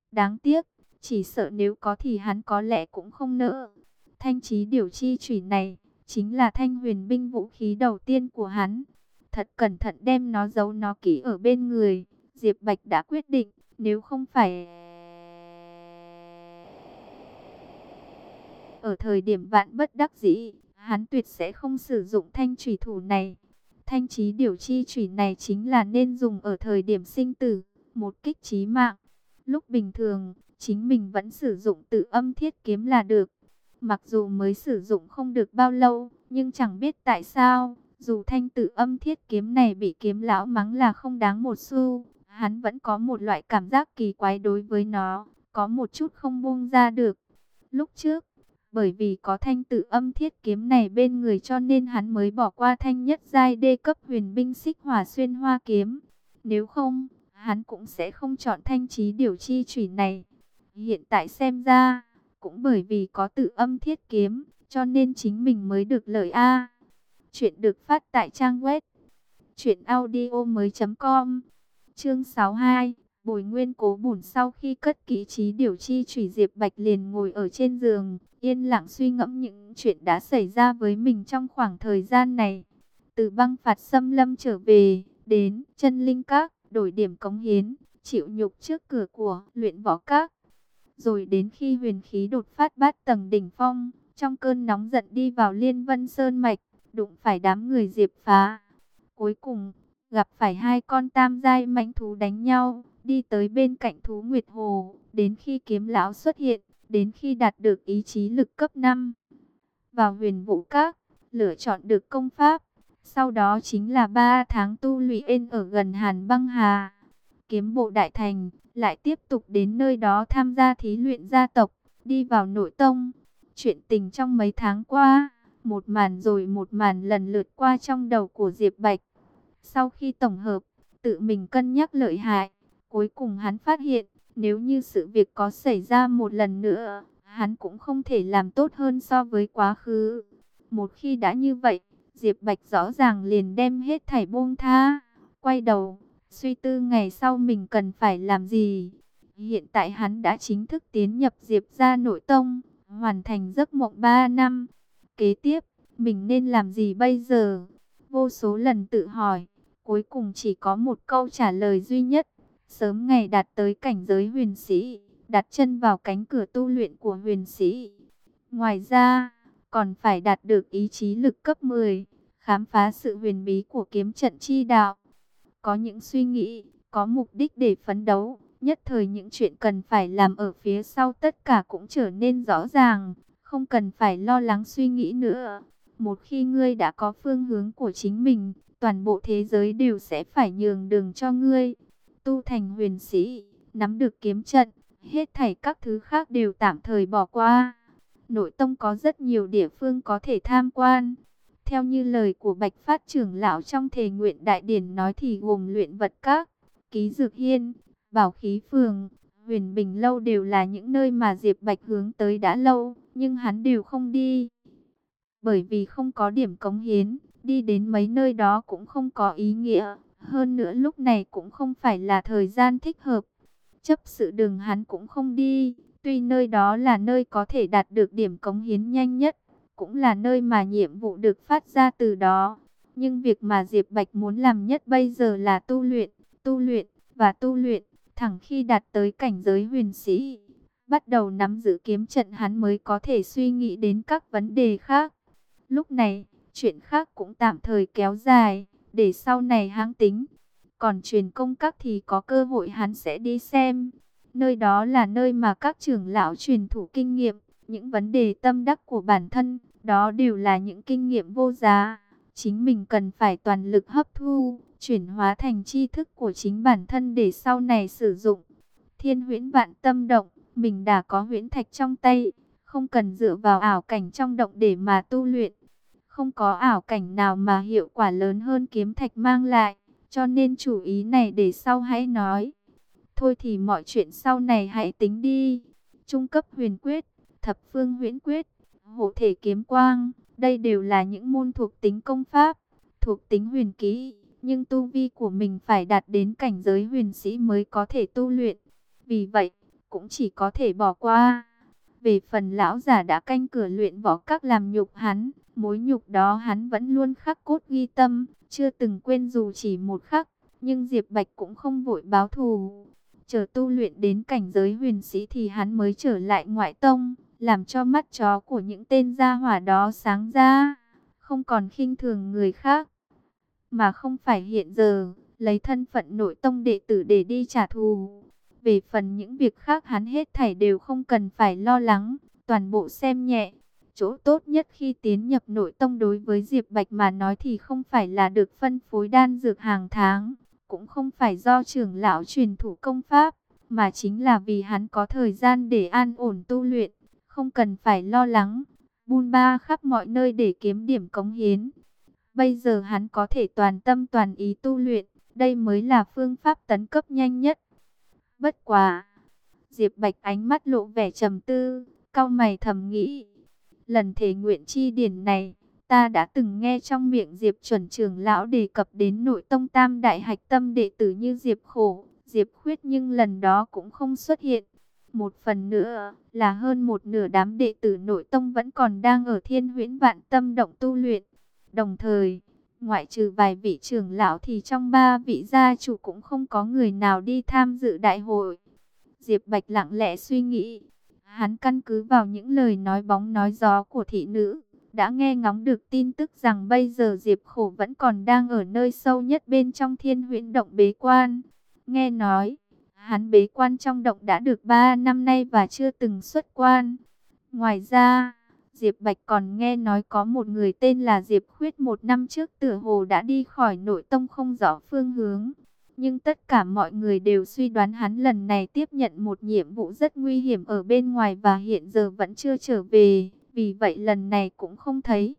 Đáng tiếc, chỉ sợ nếu có thì hắn có lẽ cũng không nỡ. Thanh chí điều chi chủy này, chính là thanh huyền binh vũ khí đầu tiên của hắn. Thật cẩn thận đem nó giấu nó kỹ ở bên người. Diệp Bạch đã quyết định, nếu không phải ở thời điểm vạn bất đắc dĩ, hắn tuyệt sẽ không sử dụng thanh chủy thủ này. Thanh chí điều chi chủy này chính là nên dùng ở thời điểm sinh tử, một kích chí mạng. Lúc bình thường, chính mình vẫn sử dụng tự âm thiết kiếm là được. Mặc dù mới sử dụng không được bao lâu, nhưng chẳng biết tại sao, dù thanh tự âm thiết kiếm này bị kiếm lão mắng là không đáng một xu, hắn vẫn có một loại cảm giác kỳ quái đối với nó, có một chút không buông ra được. Lúc trước, bởi vì có thanh tự âm thiết kiếm này bên người cho nên hắn mới bỏ qua thanh nhất giai đê cấp huyền binh xích hỏa xuyên hoa kiếm. Nếu không, hắn cũng sẽ không chọn thanh chí điều chi chủy này. Hiện tại xem ra, cũng bởi vì có tự âm thiết kiếm, cho nên chính mình mới được lợi A. Chuyện được phát tại trang web truyệnaudiomoi.com. Chương 62, Bồi Nguyên Cố Bổn. Sau khi cất kỹ chí điều chi chủy, Diệp Bạch liền ngồi ở trên giường, yên lặng suy ngẫm những chuyện đã xảy ra với mình trong khoảng thời gian này. Từ băng phạt xâm lâm trở về, đến chân linh các, đổi điểm cống hiến, chịu nhục trước cửa của luyện võ các. Rồi đến khi huyền khí đột phát bát tầng đỉnh phong, trong cơn nóng giận đi vào Liên Vân Sơn Mạch, đụng phải đám người Diệp Phá. Cuối cùng, gặp phải hai con tam giai mãnh thú đánh nhau, đi tới bên cạnh thú Nguyệt Hồ, đến khi kiếm lão xuất hiện, đến khi đạt được ý chí lực cấp 5. Vào huyền vũ các, lựa chọn được công pháp, sau đó chính là 3 tháng tu luyện ở gần Hàn Băng Hà. Kiếm bộ đại thành, lại tiếp tục đến nơi đó tham gia thí luyện gia tộc, đi vào nội tông. Chuyện tình trong mấy tháng qua, một màn rồi một màn lần lượt qua trong đầu của Diệp Bạch. Sau khi tổng hợp, tự mình cân nhắc lợi hại, cuối cùng hắn phát hiện, nếu như sự việc có xảy ra một lần nữa, hắn cũng không thể làm tốt hơn so với quá khứ. Một khi đã như vậy, Diệp Bạch rõ ràng liền đem hết thảy buông tha, quay đầu, suy tư ngày sau mình cần phải làm gì. Hiện tại hắn đã chính thức tiến nhập Diệp gia nội tông, hoàn thành giấc mộng 3 năm. Kế tiếp, mình nên làm gì bây giờ? Vô số lần tự hỏi, cuối cùng chỉ có một câu trả lời duy nhất. Sớm ngày đạt tới cảnh giới huyền sĩ, đặt chân vào cánh cửa tu luyện của huyền sĩ. Ngoài ra, còn phải đạt được ý chí lực cấp 10, khám phá sự huyền bí của kiếm trận chi đạo. Có những suy nghĩ, có mục đích để phấn đấu, nhất thời những chuyện cần phải làm ở phía sau tất cả cũng trở nên rõ ràng, không cần phải lo lắng suy nghĩ nữa. Một khi ngươi đã có phương hướng của chính mình, toàn bộ thế giới đều sẽ phải nhường đường cho ngươi. Tu thành huyền sĩ, nắm được kiếm trận, hết thảy các thứ khác đều tạm thời bỏ qua. Nội tông có rất nhiều địa phương có thể tham quan. Theo như lời của Bạch Phát trưởng lão trong thề nguyện đại điển nói thì gồm luyện vật các, ký dược hiên, bảo khí phường, huyền bình lâu đều là những nơi mà Diệp Bạch hướng tới đã lâu, nhưng hắn đều không đi. Bởi vì không có điểm cống hiến, đi đến mấy nơi đó cũng không có ý nghĩa. Hơn nữa lúc này cũng không phải là thời gian thích hợp. Chấp sự đường hắn cũng không đi. Tuy nơi đó là nơi có thể đạt được điểm cống hiến nhanh nhất, cũng là nơi mà nhiệm vụ được phát ra từ đó. Nhưng việc mà Diệp Bạch muốn làm nhất bây giờ là tu luyện và tu luyện. Thẳng khi đạt tới cảnh giới huyền sĩ, bắt đầu nắm giữ kiếm trận, hắn mới có thể suy nghĩ đến các vấn đề khác. Lúc này, chuyện khác cũng tạm thời kéo dài, để sau này hắn tính. Còn truyền công các thì có cơ hội hắn sẽ đi xem. Nơi đó là nơi mà các trưởng lão truyền thủ kinh nghiệm, những vấn đề tâm đắc của bản thân, đó đều là những kinh nghiệm vô giá. Chính mình cần phải toàn lực hấp thu, chuyển hóa thành tri thức của chính bản thân để sau này sử dụng. Thiên huyễn vạn tâm động, mình đã có huyễn thạch trong tay, không cần dựa vào ảo cảnh trong động để mà tu luyện. Không có ảo cảnh nào mà hiệu quả lớn hơn kiếm thạch mang lại, cho nên chủ ý này để sau hãy nói. Thôi thì mọi chuyện sau này hãy tính đi. Trung cấp huyền quyết, thập phương huyễn quyết, hộ thể kiếm quang, đây đều là những môn thuộc tính công pháp, thuộc tính huyền kỹ, nhưng tu vi của mình phải đạt đến cảnh giới huyền sĩ mới có thể tu luyện. Vì vậy, cũng chỉ có thể bỏ qua. Về phần lão già đã canh cửa luyện võ các làm nhục hắn, mối nhục đó hắn vẫn luôn khắc cốt ghi tâm, chưa từng quên dù chỉ một khắc. Nhưng Diệp Bạch cũng không vội báo thù. Chờ tu luyện đến cảnh giới huyền sĩ thì hắn mới trở lại ngoại tông, làm cho mắt chó của những tên gia hỏa đó sáng ra, không còn khinh thường người khác. Mà không phải hiện giờ, lấy thân phận nội tông đệ tử để đi trả thù. Về phần những việc khác hắn hết thảy đều không cần phải lo lắng, toàn bộ xem nhẹ. Chỗ tốt nhất khi tiến nhập nội tông đối với Diệp Bạch mà nói thì không phải là được phân phối đan dược hàng tháng, cũng không phải do trưởng lão truyền thủ công pháp, mà chính là vì hắn có thời gian để an ổn tu luyện, không cần phải lo lắng, bôn ba khắp mọi nơi để kiếm điểm cống hiến. Bây giờ hắn có thể toàn tâm toàn ý tu luyện, đây mới là phương pháp tấn cấp nhanh nhất. Bất quá, Diệp Bạch ánh mắt lộ vẻ trầm tư, cau mày thầm nghĩ, lần thể nguyện chi điển này, ta đã từng nghe trong miệng Diệp Chuẩn trưởng lão đề cập đến nội tông tam đại hạch tâm đệ tử như Diệp Khổ, Diệp Khuyết, nhưng lần đó cũng không xuất hiện. Một phần nữa là hơn một nửa đám đệ tử nội tông vẫn còn đang ở Thiên Huyễn Vạn Tâm Động tu luyện. Đồng thời, ngoại trừ vài vị trưởng lão thì trong ba vị gia chủ cũng không có người nào đi tham dự đại hội. Diệp Bạch lặng lẽ suy nghĩ. Hắn căn cứ vào những lời nói bóng nói gió của thị nữ, đã nghe ngóng được tin tức rằng bây giờ Diệp Khổ vẫn còn đang ở nơi sâu nhất bên trong Thiên Huyễn Động bế quan. Nghe nói, hắn bế quan trong động đã được 3 năm nay và chưa từng xuất quan. Ngoài ra, Diệp Bạch còn nghe nói có một người tên là Diệp Khuyết 1 năm trước tựa hồ đã đi khỏi nội tông không rõ phương hướng. Nhưng tất cả mọi người đều suy đoán hắn lần này tiếp nhận một nhiệm vụ rất nguy hiểm ở bên ngoài và hiện giờ vẫn chưa trở về. Vì vậy lần này cũng không thấy.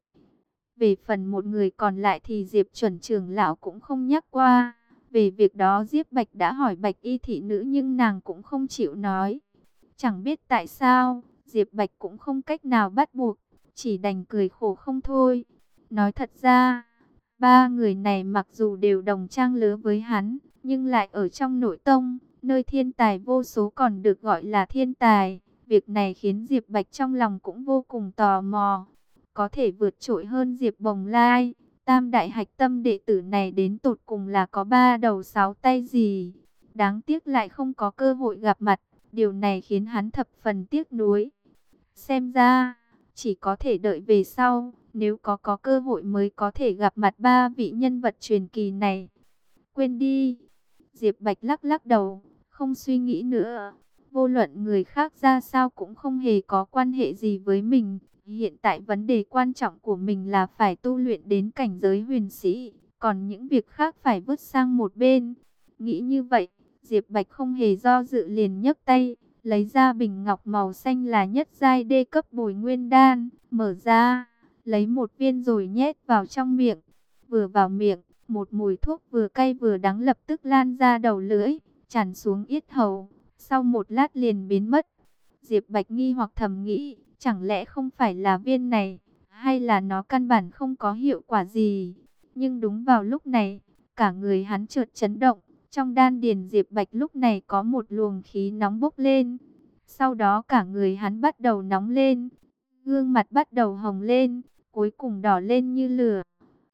Về phần một người còn lại thì Diệp Chuẩn trưởng lão cũng không nhắc qua. Về việc đó Diệp Bạch đã hỏi Bạch y thị nữ nhưng nàng cũng không chịu nói. Chẳng biết tại sao, Diệp Bạch cũng không cách nào bắt buộc, chỉ đành cười khổ không thôi. Nói thật ra, ba người này mặc dù đều đồng trang lứa với hắn, nhưng lại ở trong nội tông, nơi thiên tài vô số còn được gọi là thiên tài. Việc này khiến Diệp Bạch trong lòng cũng vô cùng tò mò. Có thể vượt trội hơn Diệp Bồng Lai, tam đại hạch tâm đệ tử này đến tột cùng là có 3 đầu 6 tay gì. Đáng tiếc lại không có cơ hội gặp mặt, điều này khiến hắn thập phần tiếc nuối. Xem ra, chỉ có thể đợi về sau, nếu có cơ hội mới có thể gặp mặt ba vị nhân vật truyền kỳ này. Quên đi. Diệp Bạch lắc lắc đầu, không suy nghĩ nữa. Vô luận người khác ra sao cũng không hề có quan hệ gì với mình. Hiện tại vấn đề quan trọng của mình là phải tu luyện đến cảnh giới huyền sĩ. Còn những việc khác phải vứt sang một bên. Nghĩ như vậy, Diệp Bạch không hề do dự liền nhấc tay, lấy ra bình ngọc màu xanh là nhất giai đê cấp bồi nguyên đan, mở ra, lấy một viên rồi nhét vào trong miệng. Vừa vào miệng, một mùi thuốc vừa cay vừa đắng lập tức lan ra đầu lưỡi, tràn xuống yết hầu, sau một lát liền biến mất. Diệp Bạch nghi hoặc thầm nghĩ, chẳng lẽ không phải là viên này, hay là nó căn bản không có hiệu quả gì. Nhưng đúng vào lúc này, cả người hắn chợt chấn động. Trong đan điền Diệp Bạch lúc này có một luồng khí nóng bốc lên. Sau đó cả người hắn bắt đầu nóng lên. Gương mặt bắt đầu hồng lên, cuối cùng đỏ lên như lửa.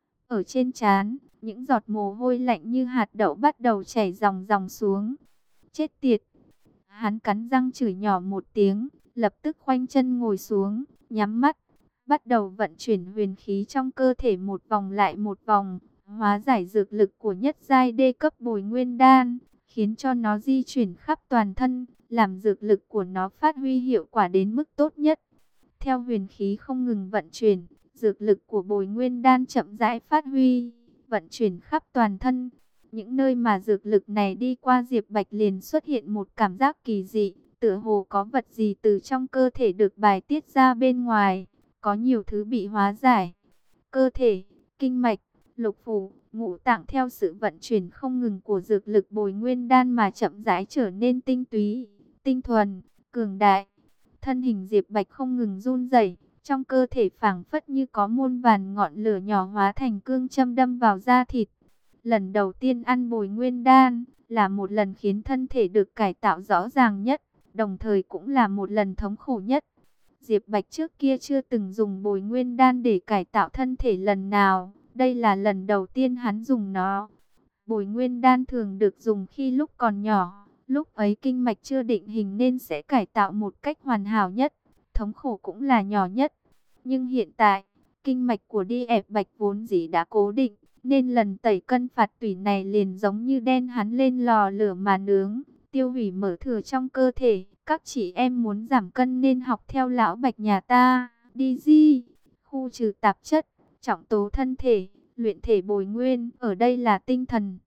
Ở trên trán, những giọt mồ hôi lạnh như hạt đậu bắt đầu chảy ròng ròng xuống. Chết tiệt! Hắn cắn răng chửi nhỏ một tiếng, lập tức khoanh chân ngồi xuống, nhắm mắt. Bắt đầu vận chuyển huyền khí trong cơ thể một vòng lại một vòng. Hóa giải dược lực của nhất giai đê cấp bồi nguyên đan, khiến cho nó di chuyển khắp toàn thân, làm dược lực của nó phát huy hiệu quả đến mức tốt nhất. Theo huyền khí không ngừng vận chuyển, dược lực của bồi nguyên đan chậm rãi phát huy, vận chuyển khắp toàn thân. Những nơi mà dược lực này đi qua Diệp Bạch liền xuất hiện một cảm giác kỳ dị, tựa hồ có vật gì từ trong cơ thể được bài tiết ra bên ngoài, có nhiều thứ bị hóa giải. Cơ thể, kinh mạch, lục phủ, ngũ tạng theo sự vận chuyển không ngừng của dược lực bồi nguyên đan mà chậm rãi trở nên tinh túy, tinh thuần, cường đại. Thân hình Diệp Bạch không ngừng run rẩy, trong cơ thể phảng phất như có muôn vàn ngọn lửa nhỏ hóa thành cương châm đâm vào da thịt. Lần đầu tiên ăn bồi nguyên đan là một lần khiến thân thể được cải tạo rõ ràng nhất, đồng thời cũng là một lần thống khổ nhất. Diệp Bạch trước kia chưa từng dùng bồi nguyên đan để cải tạo thân thể lần nào, đây là lần đầu tiên hắn dùng nó. Bồi nguyên đan thường được dùng khi lúc còn nhỏ, lúc ấy kinh mạch chưa định hình nên sẽ cải tạo một cách hoàn hảo nhất, thống khổ cũng là nhỏ nhất. Nhưng hiện tại, kinh mạch của Diệp Bạch vốn dĩ đã cố định, nên lần tẩy cân phạt tủy này liền giống như đen hắn lên lò lửa mà nướng, tiêu hủy mỡ thừa trong cơ thể. Các chị em muốn giảm cân nên học theo lão Bạch nhà ta, đi di, khu trừ tạp chất, trọng tố thân thể, luyện thể bồi nguyên, ở đây là tinh thần.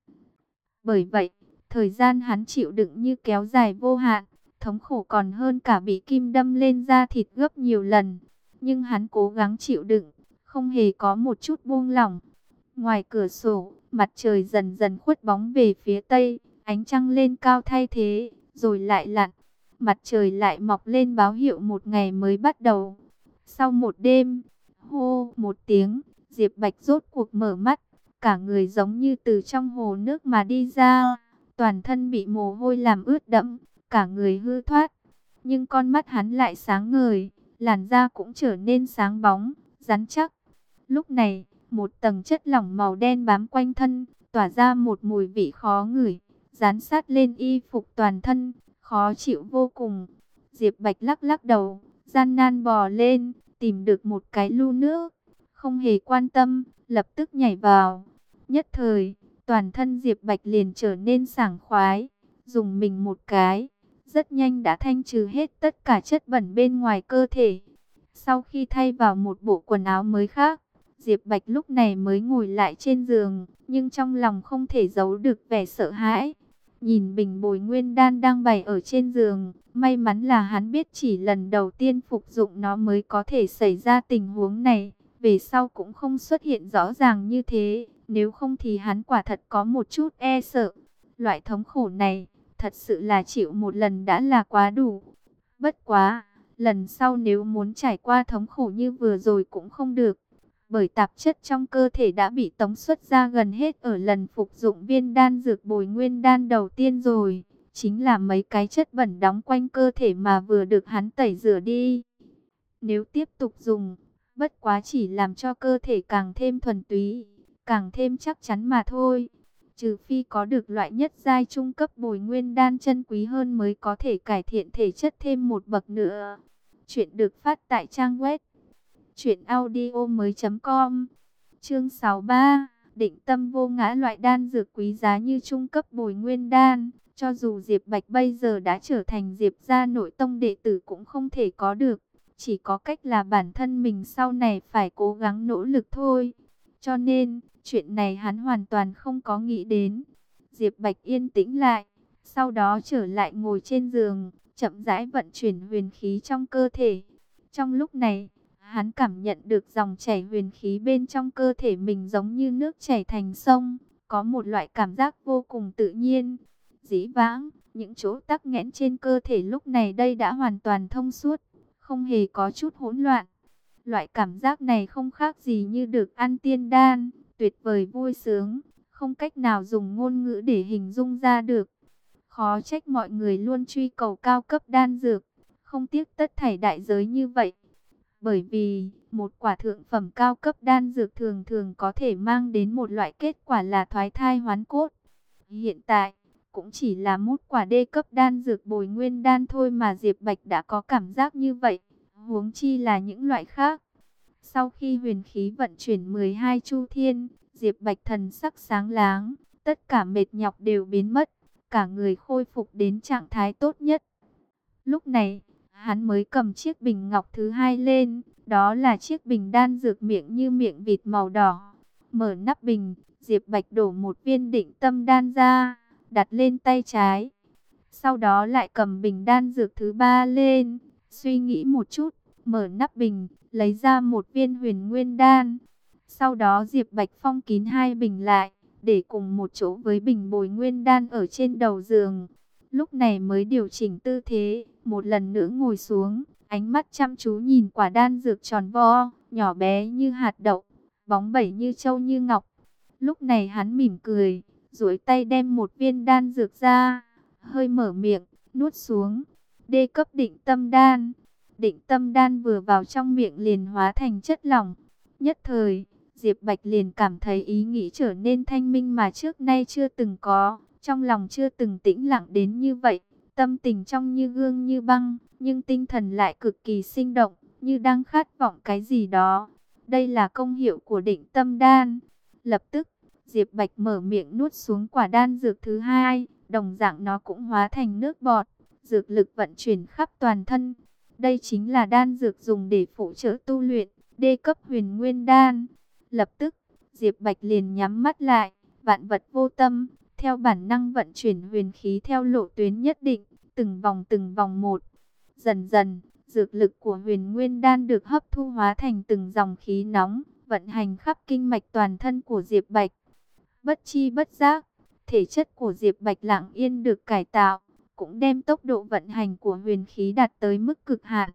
Bởi vậy, thời gian hắn chịu đựng như kéo dài vô hạn, thống khổ còn hơn cả bị kim đâm lên da thịt gấp nhiều lần. Nhưng hắn cố gắng chịu đựng, không hề có một chút buông lỏng. Ngoài cửa sổ, mặt trời dần dần khuất bóng về phía tây, ánh trăng lên cao thay thế, rồi lại lặn. Mặt trời lại mọc lên báo hiệu một ngày mới bắt đầu. Sau một đêm, hô một tiếng, Diệp Bạch rốt cuộc mở mắt. Cả người giống như từ trong hồ nước mà đi ra. Toàn thân bị mồ hôi làm ướt đẫm, cả người hư thoát. Nhưng con mắt hắn lại sáng ngời, làn da cũng trở nên sáng bóng, rắn chắc. Lúc này, một tầng chất lỏng màu đen bám quanh thân, tỏa ra một mùi vị khó ngửi, dán sát lên y phục toàn thân, khó chịu vô cùng. Diệp Bạch lắc lắc đầu, gian nan bò lên, tìm được một cái lu nước, không hề quan tâm, lập tức nhảy vào. Nhất thời, toàn thân Diệp Bạch liền trở nên sảng khoái, dùng mình một cái, rất nhanh đã thanh trừ hết tất cả chất bẩn bên ngoài cơ thể. Sau khi thay vào một bộ quần áo mới khác, Diệp Bạch lúc này mới ngồi lại trên giường, nhưng trong lòng không thể giấu được vẻ sợ hãi. Nhìn bình bồi nguyên đan đang bày ở trên giường, may mắn là hắn biết chỉ lần đầu tiên phục dụng nó mới có thể xảy ra tình huống này, về sau cũng không xuất hiện rõ ràng như thế, nếu không thì hắn quả thật có một chút e sợ. Loại thống khổ này, thật sự là chịu một lần đã là quá đủ. Bất quá, lần sau nếu muốn trải qua thống khổ như vừa rồi cũng không được, bởi tạp chất trong cơ thể đã bị tống xuất ra gần hết ở lần phục dụng viên đan dược bồi nguyên đan đầu tiên rồi. Chính là mấy cái chất bẩn đóng quanh cơ thể mà vừa được hắn tẩy rửa đi. Nếu tiếp tục dùng, bất quá chỉ làm cho cơ thể càng thêm thuần túy, càng thêm chắc chắn mà thôi. Trừ phi có được loại nhất giai trung cấp bồi nguyên đan chân quý hơn mới có thể cải thiện thể chất thêm một bậc nữa. Chuyện được phát tại trang web truyệnaudiomoi.com. Chương 63, định tâm vô ngã. Loại đan dược quý giá như trung cấp bồi nguyên đan, cho dù Diệp Bạch bây giờ đã trở thành Diệp gia nội tông đệ tử cũng không thể có được. Chỉ có cách là bản thân mình sau này phải cố gắng nỗ lực thôi. Cho nên, chuyện này hắn hoàn toàn không có nghĩ đến. Diệp Bạch yên tĩnh lại, sau đó trở lại ngồi trên giường, chậm rãi vận chuyển huyền khí trong cơ thể. Trong lúc này, hắn cảm nhận được dòng chảy huyền khí bên trong cơ thể mình giống như nước chảy thành sông, có một loại cảm giác vô cùng tự nhiên. Dĩ vãng, những chỗ tắc nghẽn trên cơ thể lúc này đây đã hoàn toàn thông suốt, không hề có chút hỗn loạn. Loại cảm giác này không khác gì như được ăn tiên đan, tuyệt vời vui sướng, không cách nào dùng ngôn ngữ để hình dung ra được. Khó trách mọi người luôn truy cầu cao cấp đan dược, không tiếc tất thảy đại giới như vậy. Bởi vì, một quả thượng phẩm cao cấp đan dược thường thường có thể mang đến một loại kết quả là thoái thai hoán cốt. Hiện tại, cũng chỉ là một quả đê cấp đan dược bồi nguyên đan thôi mà Diệp Bạch đã có cảm giác như vậy, huống chi là những loại khác. Sau khi huyền khí vận chuyển 12 chu thiên, Diệp Bạch thần sắc sáng láng, tất cả mệt nhọc đều biến mất, cả người khôi phục đến trạng thái tốt nhất. Lúc này, hắn mới cầm chiếc bình ngọc thứ hai lên, đó là chiếc bình đan dược miệng như miệng vịt màu đỏ. Mở nắp bình, Diệp Bạch đổ một viên định tâm đan ra, đặt lên tay trái. Sau đó lại cầm bình đan dược thứ ba lên, suy nghĩ một chút, mở nắp bình, lấy ra một viên huyền nguyên đan. Sau đó Diệp Bạch phong kín hai bình lại, để cùng một chỗ với bình bồi nguyên đan ở trên đầu giường. Lúc này mới điều chỉnh tư thế, một lần nữa ngồi xuống, ánh mắt chăm chú nhìn quả đan dược tròn vo, nhỏ bé như hạt đậu, bóng bẩy như châu như ngọc. Lúc này hắn mỉm cười, duỗi tay đem một viên đan dược ra, hơi mở miệng, nuốt xuống. đê cấp định tâm đan. Định tâm đan vừa vào trong miệng liền hóa thành chất lỏng. Nhất thời, Diệp Bạch liền cảm thấy ý nghĩ trở nên thanh minh mà trước nay chưa từng có. Trong lòng chưa từng tĩnh lặng đến như vậy. Tâm tình trong như gương như băng, nhưng tinh thần lại cực kỳ sinh động, như đang khát vọng cái gì đó. Đây là công hiệu của định tâm đan. Lập tức, Diệp Bạch mở miệng nuốt xuống quả đan dược thứ hai, đồng dạng nó cũng hóa thành nước bọt, dược lực vận chuyển khắp toàn thân. Đây chính là đan dược dùng để phụ trợ tu luyện, đê cấp huyền nguyên đan. Lập tức, Diệp Bạch liền nhắm mắt lại, vạn vật vô tâm, theo bản năng vận chuyển huyền khí theo lộ tuyến nhất định, từng vòng một. Dần dần, dược lực của huyền nguyên đan được hấp thu hóa thành từng dòng khí nóng, vận hành khắp kinh mạch toàn thân của Diệp Bạch. Bất chi bất giác, thể chất của Diệp Bạch lặng yên được cải tạo, cũng đem tốc độ vận hành của huyền khí đạt tới mức cực hạn.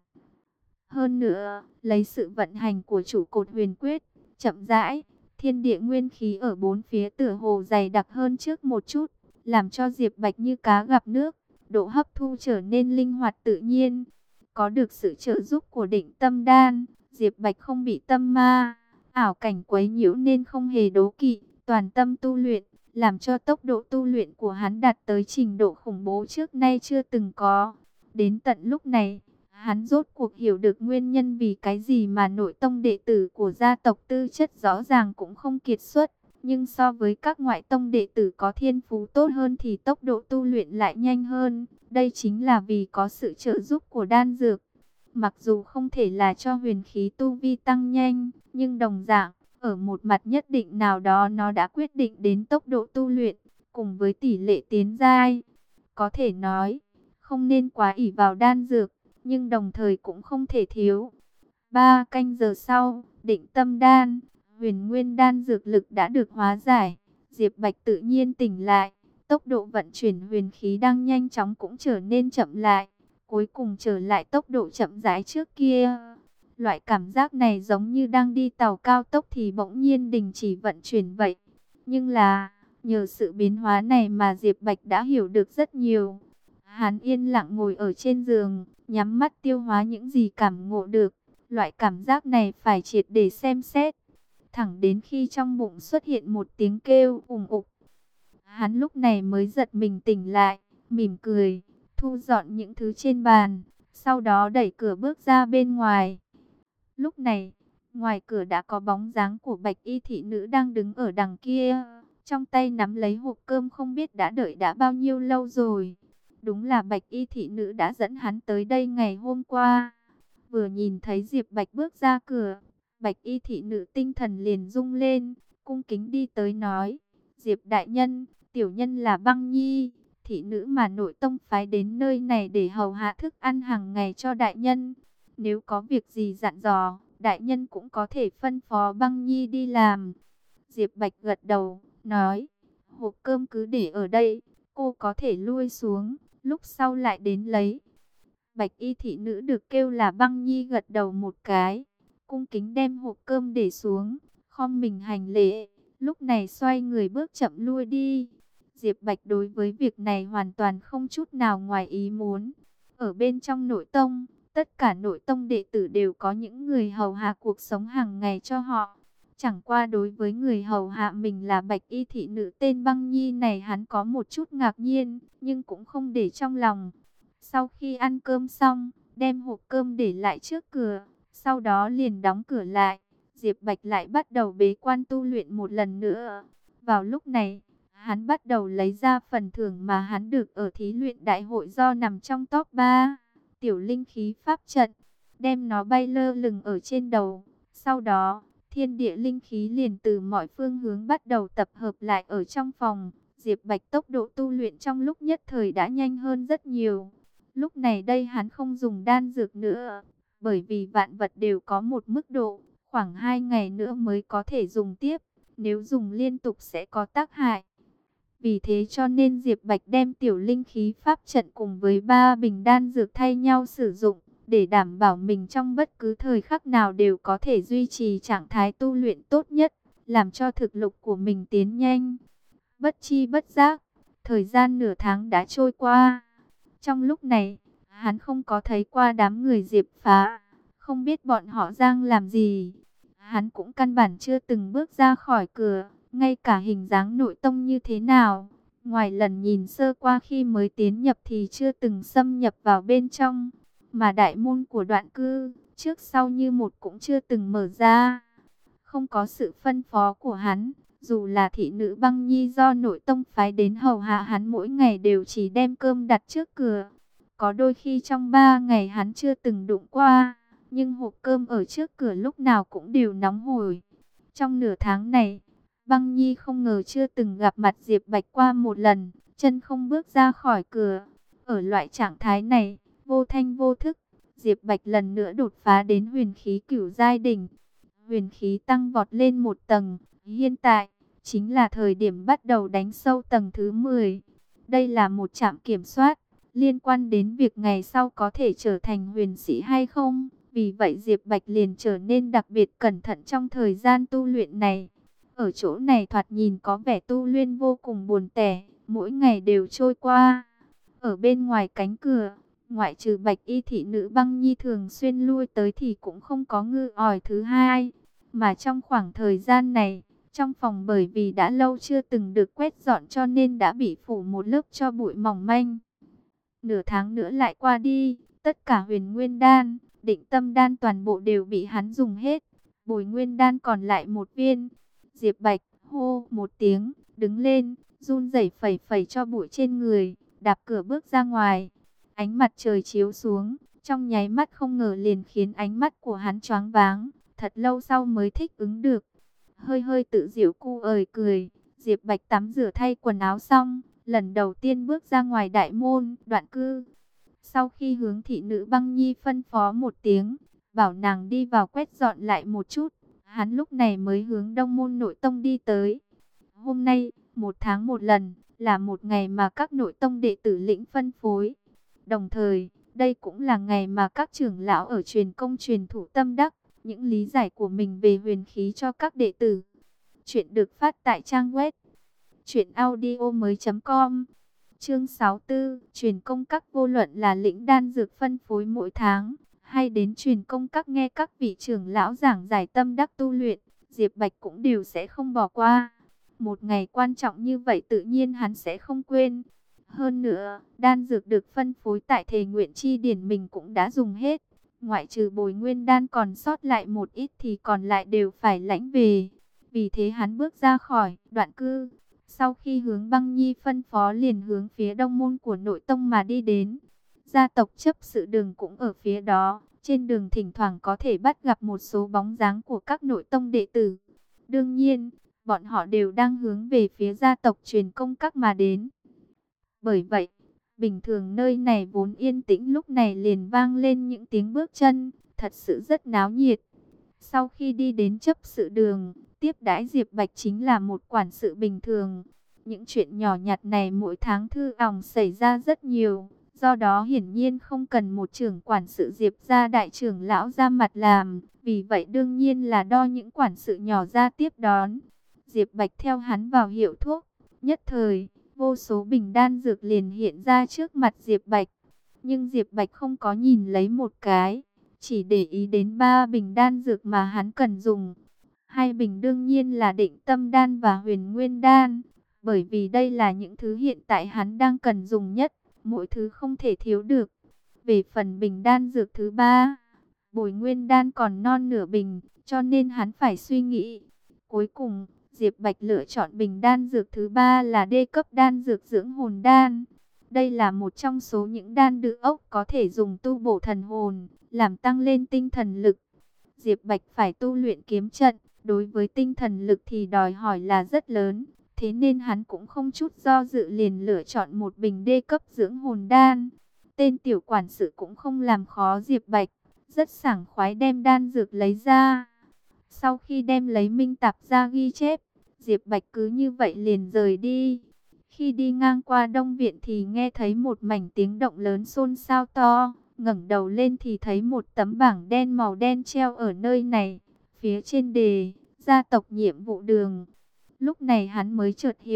Hơn nữa, lấy sự vận hành của trụ cột huyền quyết, chậm rãi, thiên địa nguyên khí ở bốn phía tựa hồ dày đặc hơn trước một chút, làm cho Diệp Bạch như cá gặp nước, độ hấp thu trở nên linh hoạt tự nhiên. Có được sự trợ giúp của định tâm đan, Diệp Bạch không bị tâm ma, ảo cảnh quấy nhiễu nên không hề đố kỵ, toàn tâm tu luyện, làm cho tốc độ tu luyện của hắn đạt tới trình độ khủng bố trước nay chưa từng có. Đến tận lúc này, hắn rốt cuộc hiểu được nguyên nhân vì cái gì mà nội tông đệ tử của gia tộc tư chất rõ ràng cũng không kiệt xuất, nhưng so với các ngoại tông đệ tử có thiên phú tốt hơn thì tốc độ tu luyện lại nhanh hơn. Đây chính là vì có sự trợ giúp của đan dược. Mặc dù không thể là cho huyền khí tu vi tăng nhanh, nhưng đồng dạng, ở một mặt nhất định nào đó nó đã quyết định đến tốc độ tu luyện, cùng với tỷ lệ tiến giai. Có thể nói, không nên quá ỷ vào đan dược, nhưng đồng thời cũng không thể thiếu. 3 canh giờ sau, định tâm đan, huyền nguyên đan dược lực đã được hóa giải. Diệp Bạch tự nhiên tỉnh lại, tốc độ vận chuyển huyền khí đang nhanh chóng cũng trở nên chậm lại, cuối cùng trở lại tốc độ chậm rãi trước kia. Loại cảm giác này giống như đang đi tàu cao tốc thì bỗng nhiên đình chỉ vận chuyển vậy. Nhưng là, nhờ sự biến hóa này mà Diệp Bạch đã hiểu được rất nhiều. Hắn yên lặng ngồi ở trên giường, nhắm mắt tiêu hóa những gì cảm ngộ được. Loại cảm giác này phải triệt để xem xét. Thẳng đến khi trong bụng xuất hiện một tiếng kêu ùng ục. Hắn lúc này mới giật mình tỉnh lại, mỉm cười, thu dọn những thứ trên bàn. Sau đó đẩy cửa bước ra bên ngoài. Lúc này, ngoài cửa đã có bóng dáng của Bạch Y thị nữ đang đứng ở đằng kia. Trong tay nắm lấy hộp cơm không biết đã đợi đã bao nhiêu lâu rồi. Đúng là Bạch Y thị nữ đã dẫn hắn tới đây ngày hôm qua. Vừa nhìn thấy Diệp Bạch bước ra cửa, Bạch Y thị nữ tinh thần liền rung lên, cung kính đi tới nói: Diệp đại nhân, tiểu nhân là Băng Nhi, thị nữ mà nội tông phái đến nơi này để hầu hạ thức ăn hàng ngày cho đại nhân. Nếu có việc gì dặn dò, đại nhân cũng có thể phân phó Băng Nhi đi làm. Diệp Bạch gật đầu, nói: hộp cơm cứ để ở đây, cô có thể lui xuống, lúc sau lại đến lấy. Bạch Y thị nữ được kêu là Băng Nhi gật đầu một cái, cung kính đem hộp cơm để xuống, khom mình hành lễ, lúc này xoay người bước chậm lui đi. Diệp Bạch đối với việc này hoàn toàn không chút nào ngoài ý muốn. Ở bên trong nội tông, tất cả nội tông đệ tử đều có những người hầu hạ cuộc sống hàng ngày cho họ. Chẳng qua đối với người hầu hạ mình là Bạch Y thị nữ tên Băng Nhi này hắn có một chút ngạc nhiên, nhưng cũng không để trong lòng. Sau khi ăn cơm xong, đem hộp cơm để lại trước cửa, sau đó liền đóng cửa lại. Diệp Bạch lại bắt đầu bế quan tu luyện một lần nữa. Vào lúc này, hắn bắt đầu lấy ra phần thưởng mà hắn được ở thí luyện đại hội do nằm trong top 3. Tiểu linh khí pháp trận, đem nó bay lơ lửng ở trên đầu. Sau đó, thiên địa linh khí liền từ mọi phương hướng bắt đầu tập hợp lại ở trong phòng. Diệp Bạch tốc độ tu luyện trong lúc nhất thời đã nhanh hơn rất nhiều. Lúc này đây hắn không dùng đan dược nữa, bởi vì vạn vật đều có một mức độ, khoảng 2 ngày nữa mới có thể dùng tiếp, nếu dùng liên tục sẽ có tác hại. Vì thế cho nên Diệp Bạch đem tiểu linh khí pháp trận cùng với 3 bình đan dược thay nhau sử dụng, để đảm bảo mình trong bất cứ thời khắc nào đều có thể duy trì trạng thái tu luyện tốt nhất, làm cho thực lực của mình tiến nhanh. Bất chi bất giác, thời gian nửa tháng đã trôi qua. Trong lúc này, Hắn không có thấy qua đám người Diệp Phá, không biết bọn họ đang làm gì. Hắn cũng căn bản chưa từng bước ra khỏi cửa, ngay cả hình dáng nội tông như thế nào. Ngoài lần nhìn sơ qua khi mới tiến nhập thì chưa từng xâm nhập vào bên trong. Mà đại môn của Đoạn Cư, trước sau như một cũng chưa từng mở ra. Không có sự phân phó của hắn, dù là thị nữ Băng Nhi do nội tông phái đến hầu hạ hắn mỗi ngày đều chỉ đem cơm đặt trước cửa. Có đôi khi trong 3 ngày hắn chưa từng đụng qua, nhưng hộp cơm ở trước cửa lúc nào cũng đều nóng hổi. Trong nửa tháng này, Băng Nhi không ngờ chưa từng gặp mặt Diệp Bạch qua một lần, chân không bước ra khỏi cửa. Ở loại trạng thái này, vô thanh vô thức, Diệp Bạch lần nữa đột phá đến huyền khí cửu giai đỉnh. Huyền khí tăng vọt lên một tầng, hiện tại chính là thời điểm bắt đầu đánh sâu tầng thứ 10. Đây là một trạm kiểm soát, liên quan đến việc ngày sau có thể trở thành huyền sĩ hay không. Vì vậy Diệp Bạch liền trở nên đặc biệt cẩn thận trong thời gian tu luyện này. Ở chỗ này thoạt nhìn có vẻ tu luyện vô cùng buồn tẻ, mỗi ngày đều trôi qua. Ở bên ngoài cánh cửa, ngoại trừ Bạch y thị nữ Băng Nhi thường xuyên lui tới thì cũng không có ngư ỏi thứ hai. Mà trong khoảng thời gian này, trong phòng bởi vì đã lâu chưa từng được quét dọn cho nên đã bị phủ một lớp tro bụi mỏng manh. Nửa tháng nữa lại qua đi, tất cả huyền nguyên đan, định tâm đan toàn bộ đều bị hắn dùng hết. Bồi nguyên đan còn lại một viên. Diệp Bạch hô một tiếng, đứng lên, run rẩy phẩy phẩy cho bụi trên người, đạp cửa bước ra ngoài. Ánh mặt trời chiếu xuống, trong nháy mắt không ngờ liền khiến ánh mắt của hắn choáng váng, thật lâu sau mới thích ứng được. Hơi hơi tự giễu cu cười, Diệp Bạch tắm rửa thay quần áo xong, lần đầu tiên bước ra ngoài đại môn, Đoạn Cư. Sau khi hướng thị nữ Băng Nhi phân phó một tiếng, bảo nàng đi vào quét dọn lại một chút, hắn lúc này mới hướng Đông môn nội tông đi tới. Hôm nay, 1 tháng một lần, là một ngày mà các nội tông đệ tử lĩnh phân phối. Đồng thời, đây cũng là ngày mà các trưởng lão ở truyền công truyền thủ tâm đắc những lý giải của mình về huyền khí cho các đệ tử. Chuyện được phát tại trang web truyệnaudiomoi.com. Chương 64, truyền công các vô luận là lĩnh đan dược phân phối mỗi tháng, hay đến truyền công các nghe các vị trưởng lão giảng giải tâm đắc tu luyện, Diệp Bạch cũng đều sẽ không bỏ qua. Một ngày quan trọng như vậy tự nhiên hắn sẽ không quên. Hơn nữa, đan dược được phân phối tại Thề Nguyện Chi Điển mình cũng đã dùng hết. Ngoại trừ bồi nguyên đan còn sót lại một ít thì còn lại đều phải lãnh về. Vì thế hắn bước ra khỏi Đoạn Cư. Sau khi hướng Băng Nhi phân phó liền hướng phía đông môn của nội tông mà đi đến. Gia tộc chấp sự đường cũng ở phía đó. Trên đường thỉnh thoảng có thể bắt gặp một số bóng dáng của các nội tông đệ tử. Đương nhiên, bọn họ đều đang hướng về phía gia tộc truyền công các mà đến. Bởi vậy, bình thường nơi này vốn yên tĩnh lúc này liền vang lên những tiếng bước chân, thật sự rất náo nhiệt. Sau khi đi đến chấp sự đường, tiếp đãi Diệp Bạch chính là một quản sự bình thường. Những chuyện nhỏ nhặt này mỗi tháng thư ỏng xảy ra rất nhiều, do đó hiển nhiên không cần một trưởng quản sự Diệp gia đại trưởng lão ra mặt làm, vì vậy đương nhiên là đo những quản sự nhỏ ra tiếp đón. Diệp Bạch theo hắn vào hiệu thuốc, nhất thời vô số bình đan dược liền hiện ra trước mặt Diệp Bạch. Nhưng Diệp Bạch không có nhìn lấy một cái, chỉ để ý đến 3 bình đan dược mà hắn cần dùng. 2 bình đương nhiên là định tâm đan và huyền nguyên đan, bởi vì đây là những thứ hiện tại hắn đang cần dùng nhất, mỗi thứ không thể thiếu được. Về phần bình đan dược thứ 3, bồi nguyên đan còn non nửa bình, cho nên hắn phải suy nghĩ. Cuối cùng, Diệp Bạch lựa chọn bình đan dược thứ 3 là đê cấp đan dược dưỡng hồn đan. Đây là một trong số những đan đự ốc có thể dùng tu bổ thần hồn, làm tăng lên tinh thần lực. Diệp Bạch phải tu luyện kiếm trận, đối với tinh thần lực thì đòi hỏi là rất lớn. Thế nên hắn cũng không chút do dự liền lựa chọn một bình đê cấp dưỡng hồn đan. Tên tiểu quản sự cũng không làm khó Diệp Bạch, rất sảng khoái đem đan dược lấy ra. Sau khi đem lấy minh tạp ra ghi chép, Diệp Bạch cứ như vậy liền rời đi. Khi đi ngang qua Đông Viện thì nghe thấy một mảnh tiếng động lớn xôn xao to. Ngẩng đầu lên thì thấy một tấm bảng đen màu đen treo ở nơi này. Phía trên đề, gia tộc nhiệm vụ đường. Lúc này hắn mới chợt hiểu,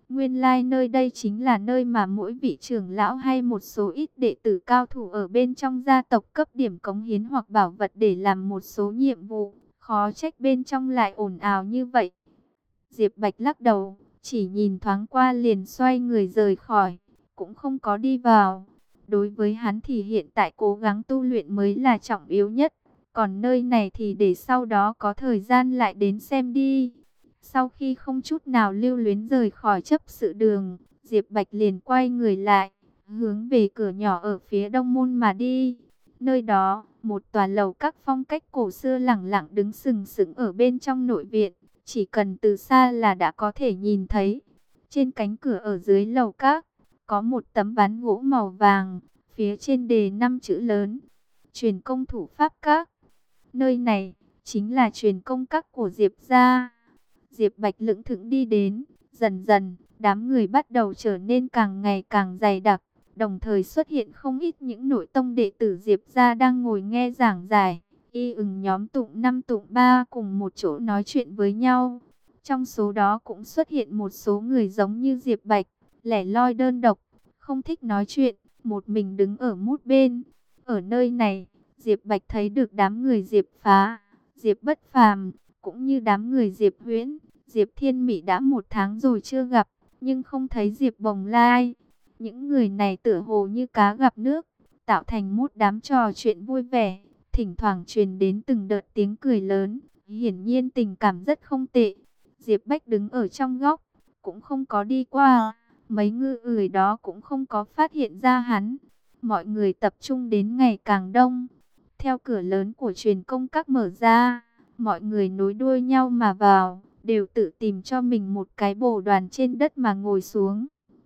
Nguyên lai nơi đây chính là nơi mà mỗi vị trưởng lão hay một số ít đệ tử cao thủ ở bên trong gia tộc cấp điểm cống hiến hoặc bảo vật để làm một số nhiệm vụ. Khó trách bên trong lại ồn ào như vậy. Diệp Bạch lắc đầu, chỉ nhìn thoáng qua liền xoay người rời khỏi, cũng không có đi vào. Đối với hắn thì hiện tại cố gắng tu luyện mới là trọng yếu nhất. Còn nơi này thì để sau đó có thời gian lại đến xem đi. Sau khi không chút nào lưu luyến rời khỏi chấp sự đường, Diệp Bạch liền quay người lại, hướng về cửa nhỏ ở phía đông môn mà đi. Nơi đó, một tòa lầu các phong cách cổ xưa lẳng lặng đứng sừng sững ở bên trong nội viện. Chỉ cần từ xa là đã có thể nhìn thấy. Trên cánh cửa ở dưới lầu các, có một tấm ván gỗ màu vàng, phía trên đề 5 chữ lớn: Truyền công thủ pháp các. Nơi này chính là truyền công các của Diệp gia. Diệp Bạch lững thững đi đến, dần dần, đám người bắt đầu trở nên càng ngày càng dày đặc, đồng thời xuất hiện không ít những nội tông đệ tử Diệp gia đang ngồi nghe giảng giải, nhóm tụng 5 tụng 3 cùng một chỗ nói chuyện với nhau. Trong số đó cũng xuất hiện một số người giống như Diệp Bạch, lẻ loi đơn độc, không thích nói chuyện, một mình đứng ở mút bên. Ở nơi này, Diệp Bạch thấy được đám người Diệp Phá, Diệp Bất Phàm, cũng như đám người Diệp Huyễn, Diệp Thiên Mỹ đã 1 tháng rồi chưa gặp, nhưng không thấy Diệp Bồng Lai. Những người này tựa hồ như cá gặp nước, tạo thành một đám trò chuyện vui vẻ, thỉnh thoảng truyền đến từng đợt tiếng cười lớn, hiển nhiên tình cảm rất không tệ. Diệp Bách đứng ở trong góc, cũng không có đi qua, mấy người đó cũng không có phát hiện ra hắn. Mọi người tập trung đến ngày càng đông. Theo cửa lớn của truyền công các mở ra, mọi người nối đuôi nhau mà vào, đều tự tìm cho mình một cái bồ đoàn trên đất mà ngồi xuống.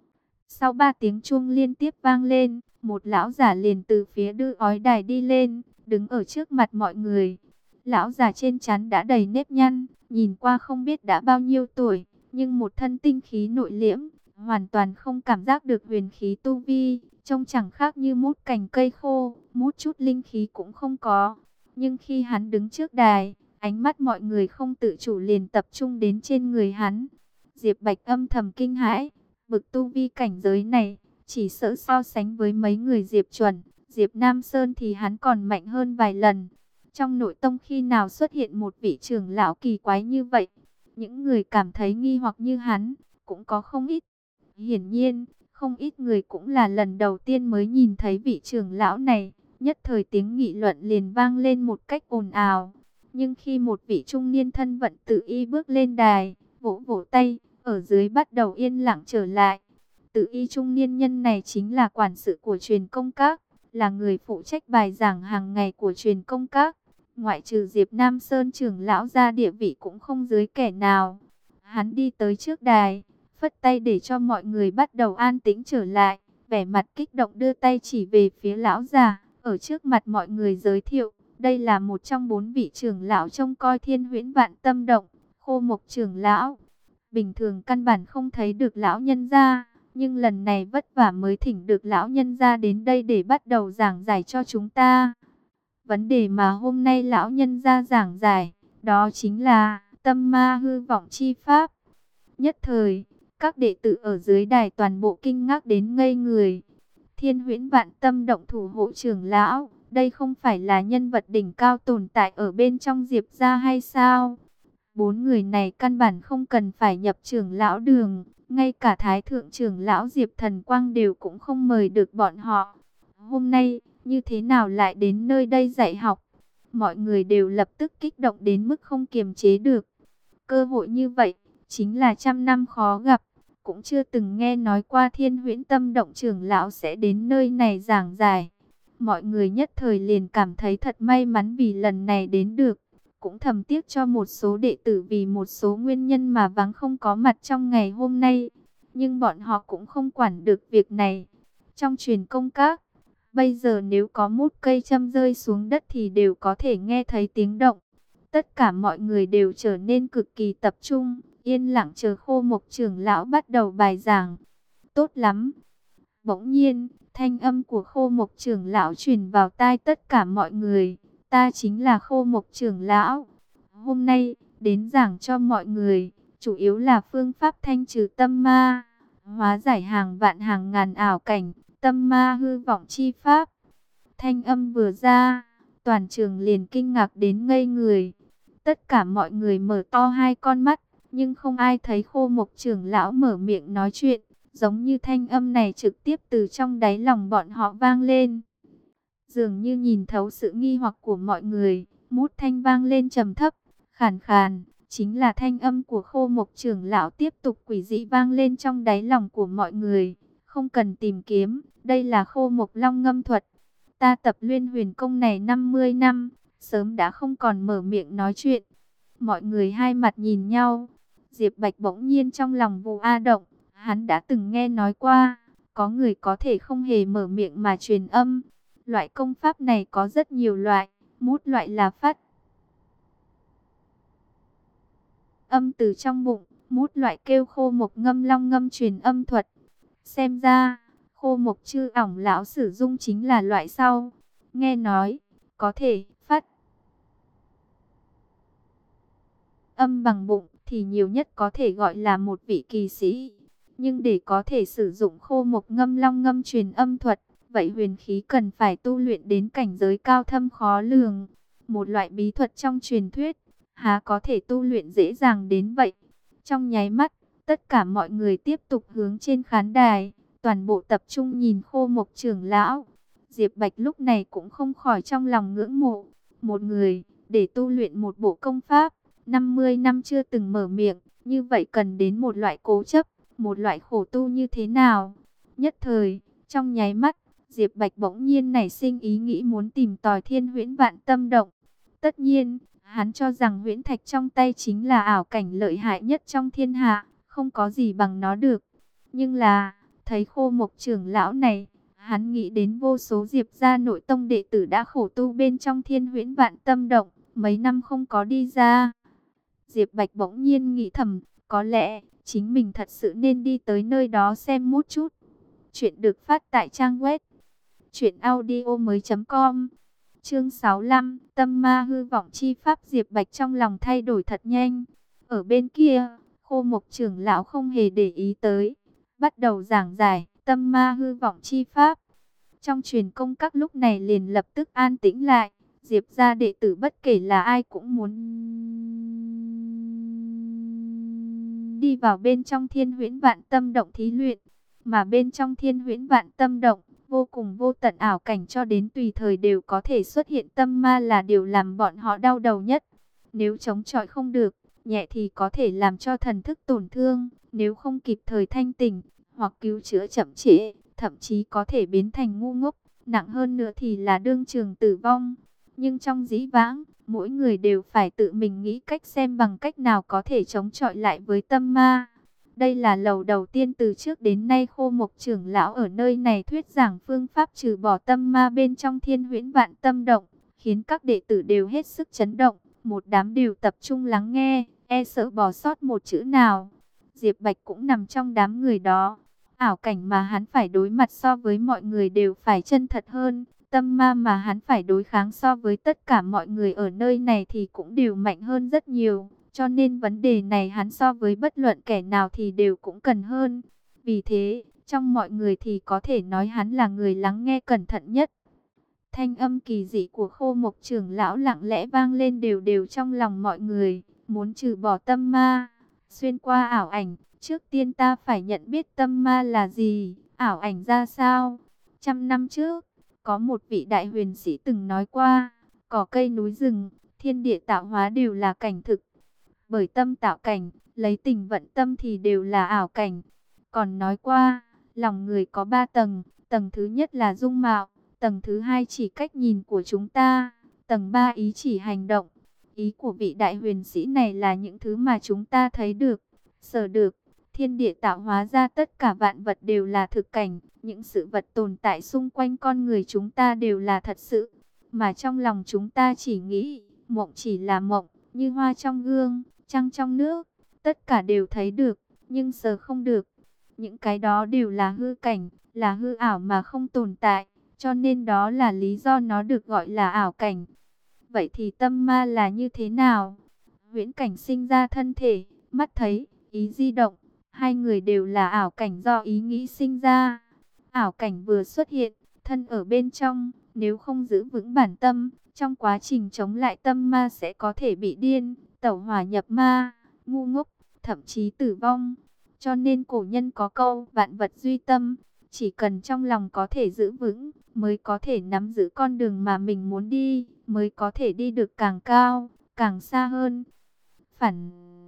Sau 3 tiếng chuông liên tiếp vang lên, một lão giả liền từ phía đư ói đài đi lên, đứng ở trước mặt mọi người. Lão già trên trán đã đầy nếp nhăn, nhìn qua không biết đã bao nhiêu tuổi, nhưng một thân tinh khí nội liễm, hoàn toàn không cảm giác được huyền khí tu vi, trông chẳng khác như mút cành cây khô, mút chút linh khí cũng không có. Nhưng khi hắn đứng trước đài, ánh mắt mọi người không tự chủ liền tập trung đến trên người hắn. Diệp Bạch âm thầm kinh hãi, bực tu vi cảnh giới này, chỉ sợ so sánh với mấy người Diệp Chuẩn, Diệp Nam Sơn thì hắn còn mạnh hơn vài lần. Trong nội tông khi nào xuất hiện một vị trưởng lão kỳ quái như vậy? Những người cảm thấy nghi hoặc như hắn, cũng có không ít. Hiển nhiên, không ít người cũng là lần đầu tiên mới nhìn thấy vị trưởng lão này. Nhất thời tiếng nghị luận liền vang lên một cách ồn ào. Nhưng khi một vị trung niên thân vận tự y bước lên đài, vỗ vỗ tay, ở dưới bắt đầu yên lặng trở lại. Tự y trung niên nhân này chính là quản sự của truyền công các, là người phụ trách bài giảng hàng ngày của truyền công các. Ngoại trừ Diệp Nam Sơn trưởng lão ra, địa vị cũng không dưới kẻ nào. Hắn đi tới trước đài, phất tay để cho mọi người bắt đầu an tĩnh trở lại, vẻ mặt kích động đưa tay chỉ về phía lão già, ở trước mặt mọi người giới thiệu, đây là một trong 4 vị trưởng lão trông coi Thiên Huyễn Vạn Tâm Động, Khô Mộc trưởng lão. Bình thường căn bản không thấy được lão nhân gia, nhưng lần này vất vả mới thỉnh được lão nhân gia đến đây để bắt đầu giảng giải cho chúng ta. Vấn đề mà hôm nay lão nhân gia giảng giải, đó chính là tâm ma hư vọng chi pháp. Nhất thời, các đệ tử ở dưới đài toàn bộ kinh ngạc đến ngây người. Thiên Huyễn Vạn Tâm Động thủ hộ trưởng lão, đây không phải là nhân vật đỉnh cao tồn tại ở bên trong Diệp gia hay sao? 4 người này căn bản không cần phải nhập trưởng lão đường, ngay cả Thái thượng trưởng lão Diệp Thần Quang đều cũng không mời được bọn họ. Hôm nay, như thế nào lại đến nơi đây dạy học? Mọi người đều lập tức kích động đến mức không kiềm chế được. Cơ hội như vậy, chính là trăm năm khó gặp. Cũng chưa từng nghe nói qua Thiên Huyễn Tâm Động trưởng lão sẽ đến nơi này giảng giải. Mọi người nhất thời liền cảm thấy thật may mắn vì lần này đến được. Cũng thầm tiếc cho một số đệ tử vì một số nguyên nhân mà vắng không có mặt trong ngày hôm nay. Nhưng bọn họ cũng không quản được việc này. Trong truyền công các, bây giờ nếu có một cây châm rơi xuống đất thì đều có thể nghe thấy tiếng động. Tất cả mọi người đều trở nên cực kỳ tập trung, yên lặng chờ Khô Mộc trưởng lão bắt đầu bài giảng. Tốt lắm! Bỗng nhiên, thanh âm của Khô Mộc trưởng lão truyền vào tai tất cả mọi người. Ta chính là Khô Mộc trưởng lão. Hôm nay, đến giảng cho mọi người, chủ yếu là phương pháp thanh trừ tâm ma. hóa giải hàng vạn hàng ngàn ảo cảnh, tâm ma hư vọng chi pháp. Thanh âm vừa ra, toàn trường liền kinh ngạc đến ngây người. Tất cả mọi người mở to hai con mắt, nhưng không ai thấy Khô Mộc trưởng lão mở miệng nói chuyện, giống như thanh âm này trực tiếp từ trong đáy lòng bọn họ vang lên. Dường như nhìn thấu sự nghi hoặc của mọi người, mút thanh vang lên trầm thấp, khàn khàn, chính là thanh âm của Khô Mộc trưởng lão tiếp tục quỷ dị vang lên trong đáy lòng của mọi người. Không cần tìm kiếm, đây là Khô Mộc Long ngâm thuật. Ta tập Luyện Huyền công này 50 năm, sớm đã không còn mở miệng nói chuyện. Mọi người hai mặt nhìn nhau. Diệp Bạch bỗng nhiên trong lòng Vu A động, hắn đã từng nghe nói qua, có người có thể không hề mở miệng mà truyền âm. Loại công pháp này có rất nhiều loại, một loại là phát âm từ trong bụng, một loại kêu Khô Mộc ngâm long ngâm truyền âm thuật. Xem ra, Khô Mộc Chư ỏng lão sử dụng chính là loại sau. Nghe nói, có thể phát âm bằng bụng thì nhiều nhất có thể gọi là một vị kỳ sĩ. Nhưng để có thể sử dụng Khô Mộc ngâm long ngâm truyền âm thuật, vậy huyền khí cần phải tu luyện đến cảnh giới cao thâm khó lường. Một loại bí thuật trong truyền thuyết, há có thể tu luyện dễ dàng đến vậy. Trong nháy mắt, tất cả mọi người tiếp tục hướng trên khán đài, toàn bộ tập trung nhìn Khô Mộc trưởng lão. Diệp Bạch lúc này cũng không khỏi trong lòng ngưỡng mộ. Một người, để tu luyện một bộ công pháp, 50 năm chưa từng mở miệng, như vậy cần đến một loại cố chấp, một loại khổ tu như thế nào? Nhất thời, trong nháy mắt, Diệp Bạch bỗng nhiên nảy sinh ý nghĩ muốn tìm tòi Thiên Huyễn Vạn Tâm Động. Tất nhiên, hắn cho rằng huyễn thạch trong tay chính là ảo cảnh lợi hại nhất trong thiên hạ, không có gì bằng nó được. Nhưng là, thấy Khô Mộc trưởng lão này, hắn nghĩ đến vô số Diệp gia nội tông đệ tử đã khổ tu bên trong Thiên Huyễn Vạn Tâm Động, mấy năm không có đi ra. Diệp Bạch bỗng nhiên nghĩ thầm, có lẽ chính mình thật sự nên đi tới nơi đó xem một chút. Chuyện được phát tại trang web truyệnaudiomoi.com. Chương 65, Tâm Ma hư vọng chi pháp. Diệp Bạch trong lòng thay đổi thật nhanh. Ở bên kia, Khô Mộc trưởng lão không hề để ý tới, bắt đầu giảng giải Tâm Ma hư vọng chi pháp. Trong truyền công các lúc này liền lập tức an tĩnh lại. Diệp gia đệ tử bất kể là ai cũng muốn đi vào bên trong Thiên Huyễn Vạn Tâm Động thí luyện. Mà bên trong Thiên Huyễn Vạn Tâm Động, vô cùng vô tận ảo cảnh cho đến tùy thời đều có thể xuất hiện tâm ma là điều làm bọn họ đau đầu nhất. Nếu chống chọi không được, nhẹ thì có thể làm cho thần thức tổn thương, nếu không kịp thời thanh tỉnh, hoặc cứu chữa chậm trễ, thậm chí có thể biến thành ngu ngốc, nặng hơn nữa thì là đương trường tử vong. Nhưng trong dĩ vãng, mỗi người đều phải tự mình nghĩ cách xem bằng cách nào có thể chống chọi lại với tâm ma. Đây là lầu đầu tiên từ trước đến nay Khô Mộc trưởng lão ở nơi này thuyết giảng phương pháp trừ bỏ tâm ma bên trong Thiên Huyễn Vạn Tâm Động, khiến các đệ tử đều hết sức chấn động, một đám đều tập trung lắng nghe, e sợ bỏ sót một chữ nào. Diệp Bạch cũng nằm trong đám người đó. Ảo cảnh mà hắn phải đối mặt so với mọi người đều phải chân thật hơn, tâm ma mà hắn phải đối kháng so với tất cả mọi người ở nơi này thì cũng đều mạnh hơn rất nhiều. Cho nên vấn đề này hắn so với bất luận kẻ nào thì đều cũng cần hơn. Vì thế, trong mọi người thì có thể nói hắn là người lắng nghe cẩn thận nhất. Thanh âm kỳ dị của Khô Mộc trưởng lão lặng lẽ vang lên đều đều trong lòng mọi người. Muốn trừ bỏ tâm ma, xuyên qua ảo ảnh, trước tiên ta phải nhận biết tâm ma là gì, ảo ảnh ra sao. 100 năm trước, có một vị đại huyền sĩ từng nói qua, cỏ cây núi rừng, thiên địa tạo hóa đều là cảnh thực. Bởi tâm tạo cảnh, lấy tình vận tâm thì đều là ảo cảnh. Còn nói qua, lòng người có 3 tầng, tầng thứ nhất là dung mạo, tầng thứ hai chỉ cách nhìn của chúng ta, tầng 3 ý chỉ hành động. Ý của vị đại huyền sĩ này là những thứ mà chúng ta thấy được, sờ được. Thiên địa tạo hóa ra tất cả vạn vật đều là thực cảnh, những sự vật tồn tại xung quanh con người chúng ta đều là thật sự. Mà trong lòng chúng ta chỉ nghĩ, mộng chỉ là mộng, như hoa trong gương, trăng trong nước, tất cả đều thấy được, nhưng sờ không được. Những cái đó đều là hư cảnh, là hư ảo mà không tồn tại, cho nên đó là lý do nó được gọi là ảo cảnh. Vậy thì tâm ma là như thế nào? Huyễn cảnh sinh ra thân thể, mắt thấy, ý di động, Hai người đều là ảo cảnh do ý nghĩ sinh ra. Ảo cảnh vừa xuất hiện, thân ở bên trong, nếu không giữ vững bản tâm, trong quá trình chống lại tâm ma sẽ có thể bị điên, tẩu hỏa nhập ma, ngu ngốc, thậm chí tử vong. Cho nên cổ nhân có câu vạn vật duy tâm, chỉ cần trong lòng có thể giữ vững, mới có thể nắm giữ con đường mà mình muốn đi, mới có thể đi được càng cao, càng xa hơn. Phản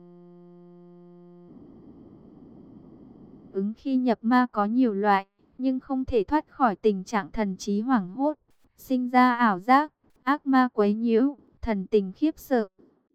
ứng khi nhập ma có nhiều loại, nhưng không thể thoát khỏi tình trạng thần trí hoảng hốt, sinh ra ảo giác, ác ma quấy nhiễu, thần tình khiếp sợ,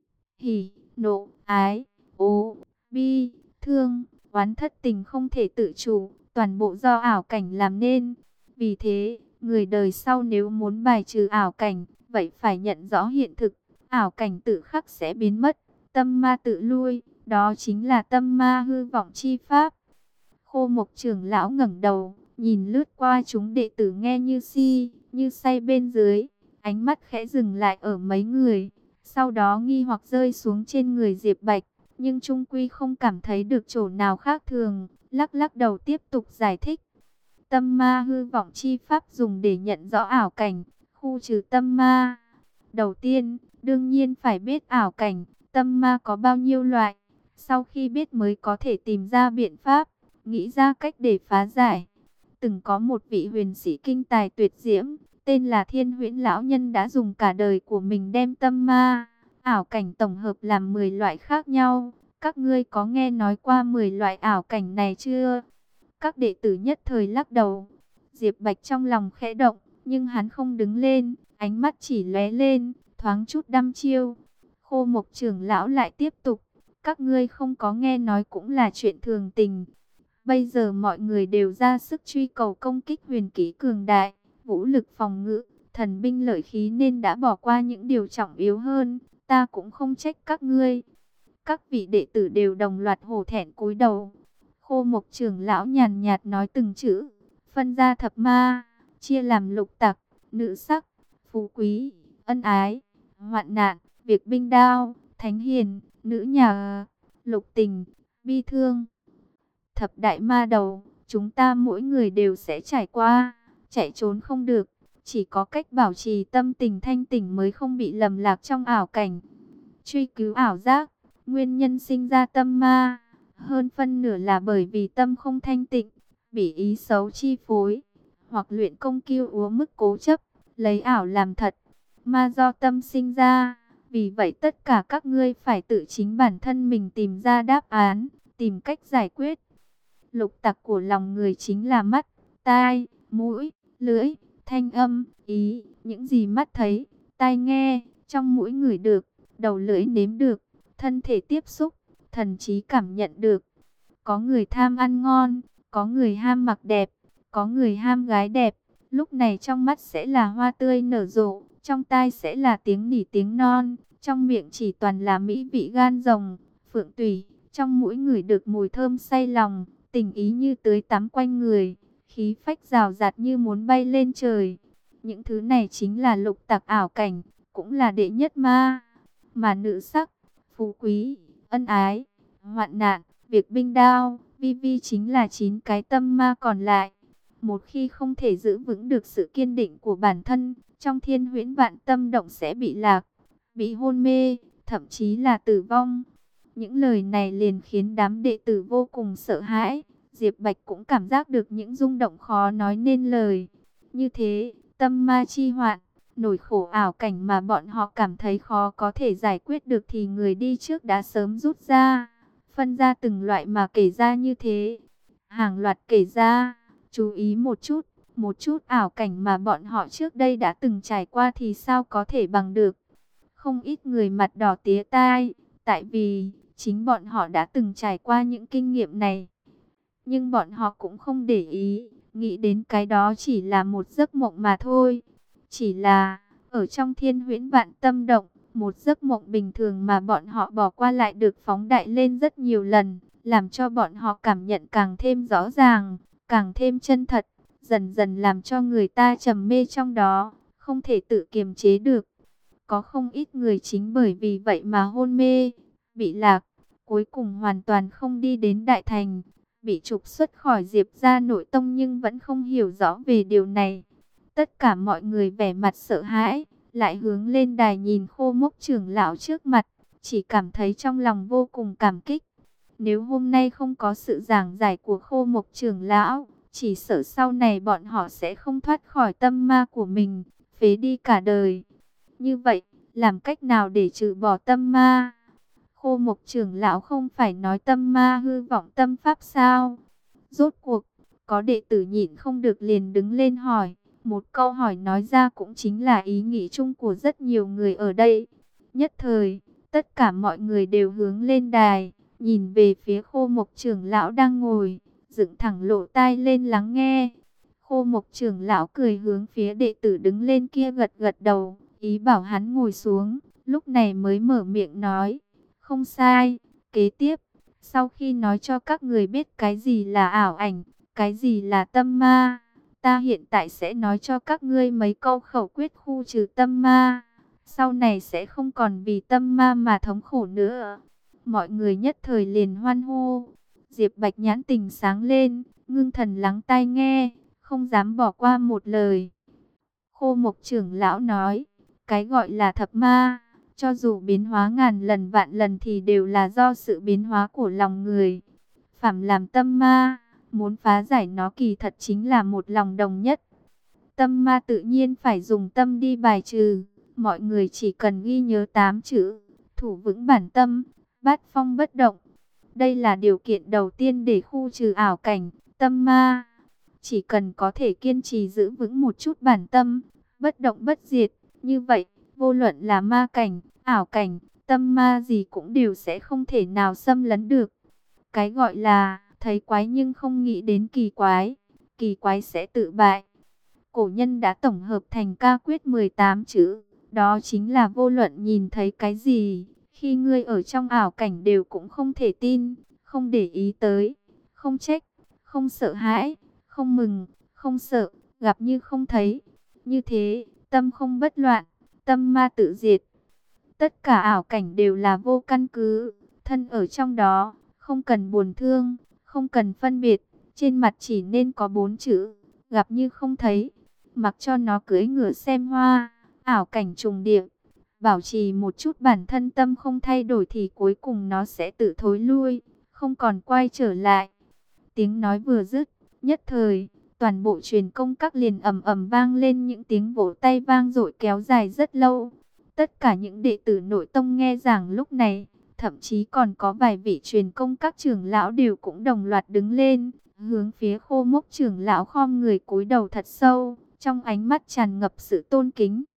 hỉ, nộ, ái, ố, bi, thương, oán thất tình không thể tự chủ, toàn bộ do ảo cảnh làm nên. Vì thế, người đời sau nếu muốn bài trừ ảo cảnh, vậy phải nhận rõ hiện thực, ảo cảnh tự khắc sẽ biến mất, tâm ma tự lui, đó chính là tâm ma hư vọng chi pháp. Khô Mộc trưởng lão ngẩng đầu, nhìn lướt qua chúng đệ tử nghe như si, như say bên dưới, ánh mắt khẽ dừng lại ở mấy người, sau đó nghi hoặc rơi xuống trên người Diệp Bạch, nhưng trung quy không cảm thấy được chỗ nào khác thường, lắc lắc đầu tiếp tục giải thích. Tâm ma hư vọng chi pháp dùng để nhận rõ ảo cảnh, khu trừ tâm ma. Đầu tiên, đương nhiên phải biết ảo cảnh, tâm ma có bao nhiêu loại, sau khi biết mới có thể tìm ra biện pháp, nghĩ ra cách để phá giải. Từng có một vị huyền sĩ kinh tài tuyệt diễm, tên là Thiên Huyễn lão nhân đã dùng cả đời của mình đem tâm ma, ảo cảnh tổng hợp làm 10 loại khác nhau. Các ngươi có nghe nói qua 10 loại ảo cảnh này chưa? Các đệ tử nhất thời lắc đầu. Diệp Bạch trong lòng khẽ động, nhưng hắn không đứng lên, ánh mắt chỉ lóe lên, thoáng chút đăm chiêu. Khô Mộc trưởng lão lại tiếp tục, các ngươi không có nghe nói cũng là chuyện thường tình. Bây giờ mọi người đều ra sức truy cầu công kích huyền kỹ cường đại, vũ lực phòng ngự, thần binh lợi khí nên đã bỏ qua những điều trọng yếu hơn, ta cũng không trách các ngươi. Các vị đệ tử đều đồng loạt hổ thẹn cúi đầu. Khô Mộc trưởng lão nhàn nhạt nói từng chữ, phân ra thập ma, chia làm lục tặc, nữ sắc, phú quý, ân ái, hoạn nạn, việc binh đao, thánh hiền, nữ nhà, lục tình, bi thương. Thập đại ma đầu, chúng ta mỗi người đều sẽ trải qua, chạy trốn không được, chỉ có cách bảo trì tâm tình thanh tỉnh mới không bị lầm lạc trong ảo cảnh. Truy cứu ảo giác, nguyên nhân sinh ra tâm ma, hơn phân nửa là bởi vì tâm không thanh tịnh, bị ý xấu chi phối, hoặc luyện công kiêu úa mức cố chấp, lấy ảo làm thật, ma do tâm sinh ra. Vì vậy tất cả các ngươi phải tự chính bản thân mình tìm ra đáp án, tìm cách giải quyết. Lục tặc của lòng người chính là mắt, tai, mũi, lưỡi, thanh âm, ý, những gì mắt thấy, tai nghe, trong mũi ngửi được, đầu lưỡi nếm được, thân thể tiếp xúc, thần trí cảm nhận được. Có người tham ăn ngon, có người ham mặc đẹp, có người ham gái đẹp. Lúc này trong mắt sẽ là hoa tươi nở rộ, trong tai sẽ là tiếng nỉ tiếng non, trong miệng chỉ toàn là mỹ vị gan rồng, phượng tủy, trong mũi ngửi được mùi thơm say lòng, tình ý như tưới tắm quanh người, khí phách rào rạt như muốn bay lên trời. Những thứ này chính là lục tặc ảo cảnh, cũng là đệ nhất ma. Mà nữ sắc, phú quý, ân ái, hoạn nạn, việc binh đao, vi vi chính là 9 cái tâm ma còn lại. Một khi không thể giữ vững được sự kiên định của bản thân, trong thiên huyễn vạn tâm động sẽ bị lạc, bị hôn mê, thậm chí là tử vong. Những lời này liền khiến đám đệ tử vô cùng sợ hãi. Diệp Bạch cũng cảm giác được những rung động khó nói nên lời. Như thế, tâm ma chi hoạn, nỗi khổ ảo cảnh mà bọn họ cảm thấy khó có thể giải quyết được thì người đi trước đã sớm rút ra, phân ra từng loại mà kể ra như thế. Hàng loạt kể ra, chú ý một chút ảo cảnh mà bọn họ trước đây đã từng trải qua thì sao có thể bằng được. Không ít người mặt đỏ tía tai, tại vì chính bọn họ đã từng trải qua những kinh nghiệm này. Nhưng bọn họ cũng không để ý, nghĩ đến cái đó chỉ là một giấc mộng mà thôi. Chỉ là, ở trong thiên huyễn vạn tâm động, một giấc mộng bình thường mà bọn họ bỏ qua lại được phóng đại lên rất nhiều lần, làm cho bọn họ cảm nhận càng thêm rõ ràng, càng thêm chân thật, dần dần làm cho người ta trầm mê trong đó, không thể tự kiềm chế được. Có không ít người chính bởi vì vậy mà hôn mê, bị lạc, cuối cùng hoàn toàn không đi đến Đại Thành, bị trục xuất khỏi Diệp gia nội tông nhưng vẫn không hiểu rõ về điều này. Tất cả mọi người vẻ mặt sợ hãi, lại hướng lên đài nhìn Khô Mốc trưởng lão trước mặt, chỉ cảm thấy trong lòng vô cùng cảm kích. Nếu hôm nay không có sự giảng giải của Khô Mộc trưởng lão, chỉ sợ sau này bọn họ sẽ không thoát khỏi tâm ma của mình, phế đi cả đời. Như vậy, làm cách nào để trừ bỏ tâm ma? Khô Mộc trưởng lão không phải nói tâm ma hư vọng tâm pháp sao? Rốt cuộc, có đệ tử nhịn không được liền đứng lên hỏi. Một câu hỏi nói ra cũng chính là ý nghĩ chung của rất nhiều người ở đây. Nhất thời, tất cả mọi người đều hướng lên đài, nhìn về phía Khô Mộc trưởng lão đang ngồi, dựng thẳng lỗ tai lên lắng nghe. Khô Mộc trưởng lão cười hướng phía đệ tử đứng lên kia gật gật đầu, ý bảo hắn ngồi xuống, lúc này mới mở miệng nói. Không sai, kế tiếp, sau khi nói cho các người biết cái gì là ảo ảnh, cái gì là tâm ma, ta hiện tại sẽ nói cho các ngươi mấy câu khẩu quyết khu trừ tâm ma. Sau này sẽ không còn vì tâm ma mà thống khổ nữa. Mọi người nhất thời liền hoan hô. Diệp Bạch nhãn tình sáng lên, ngưng thần lắng tai nghe, không dám bỏ qua một lời. Khô Mộc trưởng lão nói, cái gọi là thập ma, cho dù biến hóa ngàn lần vạn lần thì đều là do sự biến hóa của lòng người. Phạm làm tâm ma, muốn phá giải nó kỳ thật chính là một lòng đồng nhất. Tâm ma tự nhiên phải dùng tâm đi bài trừ. Mọi người chỉ cần ghi nhớ 8 chữ, thủ vững bản tâm, bát phong bất động. Đây là điều kiện đầu tiên để khu trừ ảo cảnh, tâm ma. Chỉ cần có thể kiên trì giữ vững một chút bản tâm, bất động bất diệt, như vậy, vô luận là ma cảnh, ảo cảnh, tâm ma gì cũng đều sẽ không thể nào xâm lấn được. Cái gọi là thấy quái nhưng không nghĩ đến kỳ quái sẽ tự bại. Cổ nhân đã tổng hợp thành ca quyết 18 chữ, đó chính là vô luận nhìn thấy cái gì, khi ngươi ở trong ảo cảnh đều cũng không thể tin, không để ý tới, không trách, không sợ hãi, không mừng, không sợ, gặp như không thấy. Như thế, tâm không bất loạn, tâm ma tự diệt. Tất cả ảo cảnh đều là vô căn cứ, thân ở trong đó, không cần buồn thương, không cần phân biệt, trên mặt chỉ nên có 4 chữ, gặp như không thấy. Mặc cho nó cưỡi ngựa xem hoa, ảo cảnh trùng điệp, bảo trì một chút bản thân tâm không thay đổi thì cuối cùng nó sẽ tự thối lui, không còn quay trở lại. Tiếng nói vừa dứt, nhất thời, toàn bộ truyền công các liền ầm ầm vang lên những tiếng vỗ tay vang dội kéo dài rất lâu. Tất cả những đệ tử nội tông nghe giảng lúc này, thậm chí còn có vài vị truyền công các trưởng lão đều cũng đồng loạt đứng lên, hướng phía Khô Mốc trưởng lão khom người cúi đầu thật sâu, trong ánh mắt tràn ngập sự tôn kính.